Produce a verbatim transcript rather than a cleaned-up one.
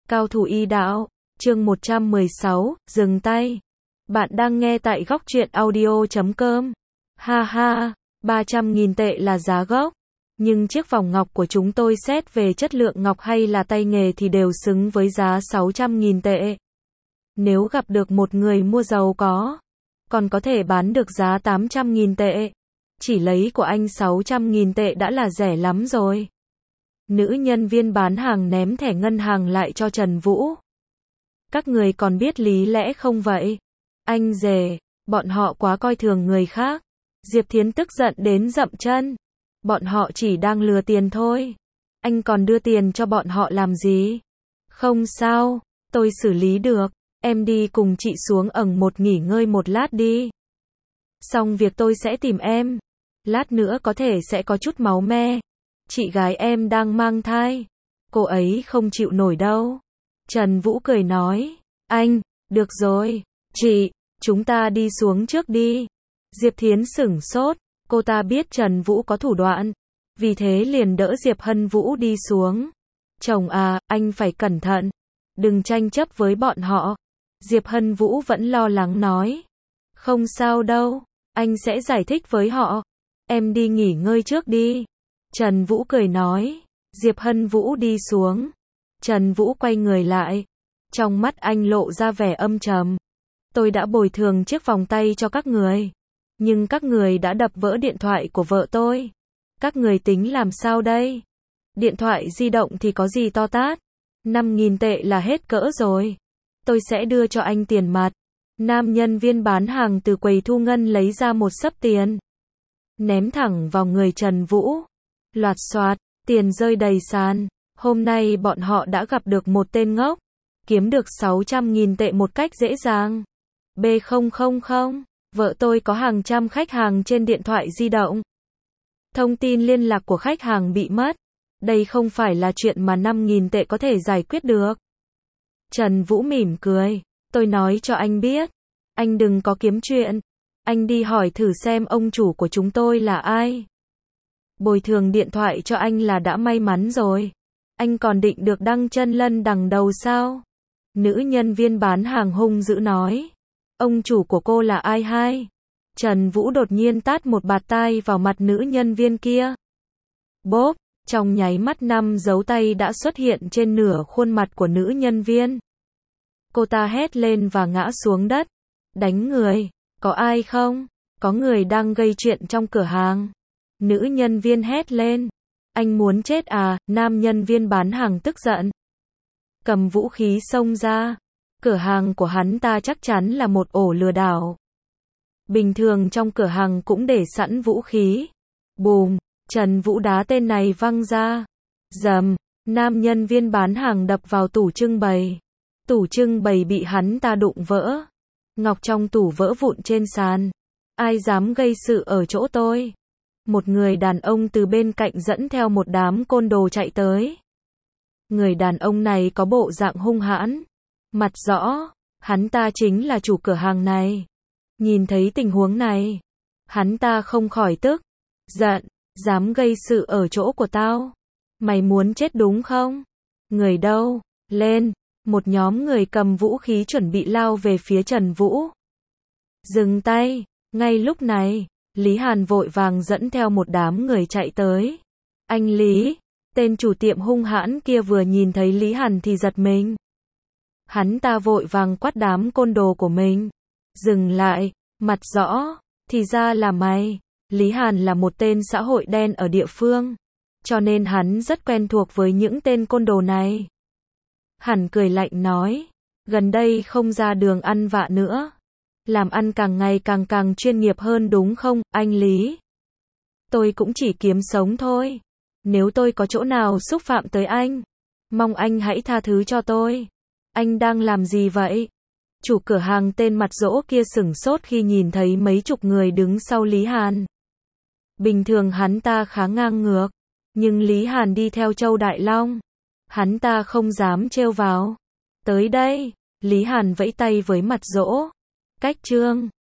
Cao thủ y đạo, chương một trăm mười sáu, dừng tay. Bạn đang nghe tại góc truyện audio chấm com. Ha ha, ba trăm nghìn tệ là giá gốc. Nhưng chiếc vòng ngọc của chúng tôi xét về chất lượng ngọc hay là tay nghề thì đều xứng với giá sáu trăm nghìn tệ. Nếu gặp được một người mua giàu có, còn có thể bán được giá tám trăm nghìn tệ. Chỉ lấy của anh sáu trăm nghìn tệ đã là rẻ lắm rồi. Nữ nhân viên bán hàng ném thẻ ngân hàng lại cho Trần Vũ. Các người còn biết lý lẽ không vậy? Anh rể, bọn họ quá coi thường người khác. Diệp Thiến tức giận đến dậm chân. Bọn họ chỉ đang lừa tiền thôi. Anh còn đưa tiền cho bọn họ làm gì? Không sao, tôi xử lý được. Em đi cùng chị xuống ẩn một nghỉ ngơi một lát đi. Xong việc tôi sẽ tìm em. Lát nữa có thể sẽ có chút máu me. Chị gái em đang mang thai. Cô ấy không chịu nổi đâu. Trần Vũ cười nói. Anh, được rồi. Chị, chúng ta đi xuống trước đi. Diệp Thiến sửng sốt. Cô ta biết Trần Vũ có thủ đoạn. Vì thế liền đỡ Diệp Hân Vũ đi xuống. Chồng à, anh phải cẩn thận. Đừng tranh chấp với bọn họ. Diệp Hân Vũ vẫn lo lắng nói. Không sao đâu. Anh sẽ giải thích với họ. Em đi nghỉ ngơi trước đi. Trần Vũ cười nói. Diệp Hân Vũ đi xuống. Trần Vũ quay người lại. Trong mắt anh lộ ra vẻ âm trầm. Tôi đã bồi thường chiếc vòng tay cho các người. Nhưng các người đã đập vỡ điện thoại của vợ tôi. Các người tính làm sao đây? Điện thoại di động thì có gì to tát. năm nghìn tệ là hết cỡ rồi. Tôi sẽ đưa cho anh tiền mặt. Nam nhân viên bán hàng từ quầy thu ngân lấy ra một xấp tiền. Ném thẳng vào người Trần Vũ. Loạt xoạt, tiền rơi đầy sàn. Hôm nay bọn họ đã gặp được một tên ngốc. Kiếm được sáu trăm nghìn tệ một cách dễ dàng. B không không không. Vợ tôi có hàng trăm khách hàng trên điện thoại di động. Thông tin liên lạc của khách hàng bị mất. Đây không phải là chuyện mà năm nghìn tệ có thể giải quyết được. Trần Vũ mỉm cười. Tôi nói cho anh biết. Anh đừng có kiếm chuyện. Anh đi hỏi thử xem ông chủ của chúng tôi là ai. Bồi thường điện thoại cho anh là đã may mắn rồi. Anh còn định được đăng chân lân đằng đầu sao? Nữ nhân viên bán hàng hung dữ nói. Ông chủ của cô là ai hay? Trần Vũ đột nhiên tát một bạt tai vào mặt nữ nhân viên kia. Bốp, trong nháy mắt năm dấu tay đã xuất hiện trên nửa khuôn mặt của nữ nhân viên. Cô ta hét lên và ngã xuống đất. Đánh người, có ai không? Có người đang gây chuyện trong cửa hàng. Nữ nhân viên hét lên. Anh muốn chết à? Nam nhân viên bán hàng tức giận. Cầm vũ khí xông ra. Cửa hàng của hắn ta chắc chắn là một ổ lừa đảo. Bình thường trong cửa hàng cũng để sẵn vũ khí. Bùm, Trần Vũ đá tên này văng ra. Dầm, nam nhân viên bán hàng đập vào tủ trưng bày. Tủ trưng bày bị hắn ta đụng vỡ. Ngọc trong tủ vỡ vụn trên sàn. Ai dám gây sự ở chỗ tôi? Một người đàn ông từ bên cạnh dẫn theo một đám côn đồ chạy tới. Người đàn ông này có bộ dạng hung hãn. Mặt rõ, hắn ta chính là chủ cửa hàng này. Nhìn thấy tình huống này, hắn ta không khỏi tức, giận, dám gây sự ở chỗ của tao. Mày muốn chết đúng không? Người đâu? Lên! Một nhóm người cầm vũ khí chuẩn bị lao về phía Trần Vũ. Dừng tay! Ngay lúc này, Lý Hàn vội vàng dẫn theo một đám người chạy tới. Anh Lý! Tên chủ tiệm hung hãn kia vừa nhìn thấy Lý Hàn thì giật mình. Hắn ta vội vàng quát đám côn đồ của mình. Dừng lại, mặt rõ, thì ra là mày. Lý Hàn là một tên xã hội đen ở địa phương. Cho nên hắn rất quen thuộc với những tên côn đồ này. Hắn cười lạnh nói. Gần đây không ra đường ăn vạ nữa. Làm ăn càng ngày càng càng chuyên nghiệp hơn đúng không, anh Lý? Tôi cũng chỉ kiếm sống thôi. Nếu tôi có chỗ nào xúc phạm tới anh, mong anh hãy tha thứ cho tôi. Anh đang làm gì vậy? Chủ cửa hàng tên mặt dỗ kia sửng sốt khi nhìn thấy mấy chục người đứng sau Lý Hàn. Bình thường hắn ta khá ngang ngược, nhưng Lý Hàn đi theo Châu Đại Long, hắn ta không dám trêu vào. Tới đây, Lý Hàn vẫy tay với mặt dỗ. Cách trương.